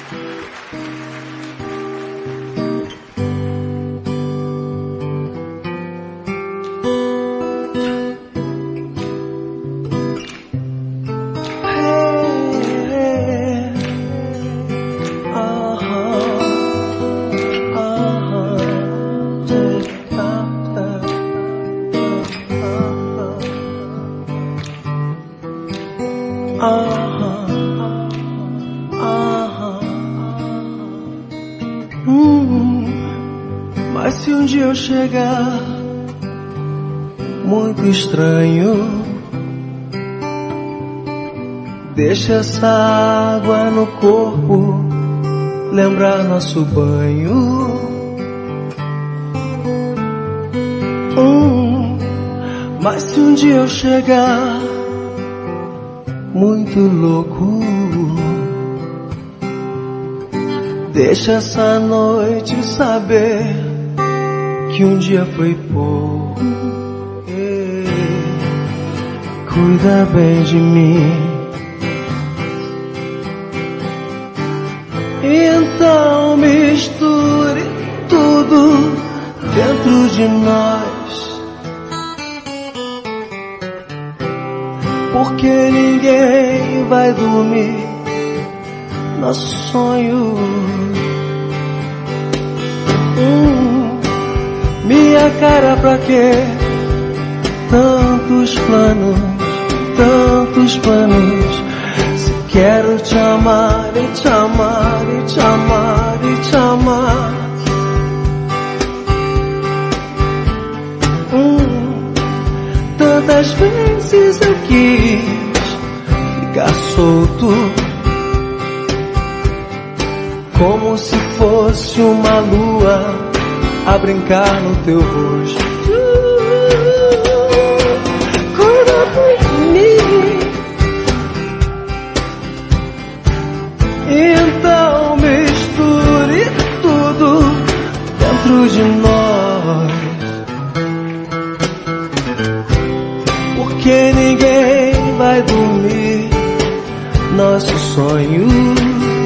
Mas se um dia eu chegar muito estranho, deixa essa água no corpo lembrar nosso banho. Mas se um dia eu chegar muito louco, deixa essa noite saber que um dia foi pouco. Cuida bem de mim. Então misture tudo dentro de nós, porque ninguém vai dormir nosso sonho. Minha cara, pra quê? Tantos planos, tantos planos. Se quero te amar e te amar e te amar e te amar. Tantas vezes eu quis ficar solto, como se fosse uma lua a brincar no teu rosto. Cuida de mim. Então misture tudo dentro de nós, porque ninguém vai dormir nossos sonhos.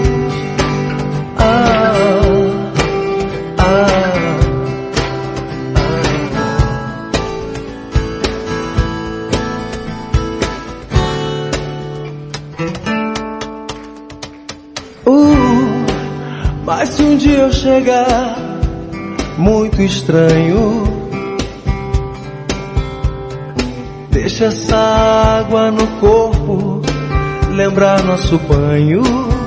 Mas se um dia eu chegar muito estranho, deixa essa água no corpo lembrar nosso banho.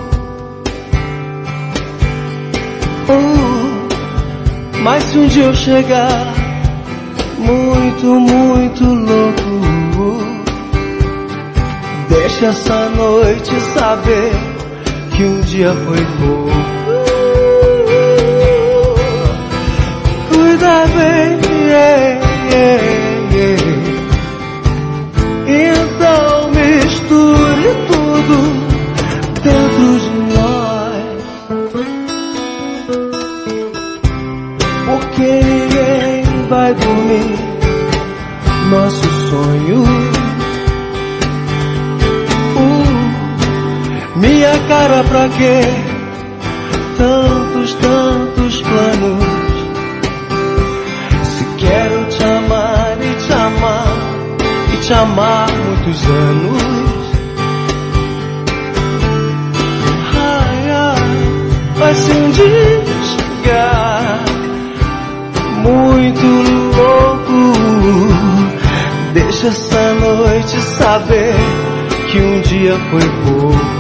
Mas se um dia eu chegar muito, muito louco, deixa essa noite saber que um dia foi pouco. Cuida bem, Então misture tudo dentro de nós, porque ninguém vai dormir nosso sonho. Minha cara, pra quê? Tantos, tantos planos. Se quero te amar e te amar e te amar muitos anos. Ai, ai, mas se um dia chegar muito louco, deixa essa noite saber que um dia foi pouco.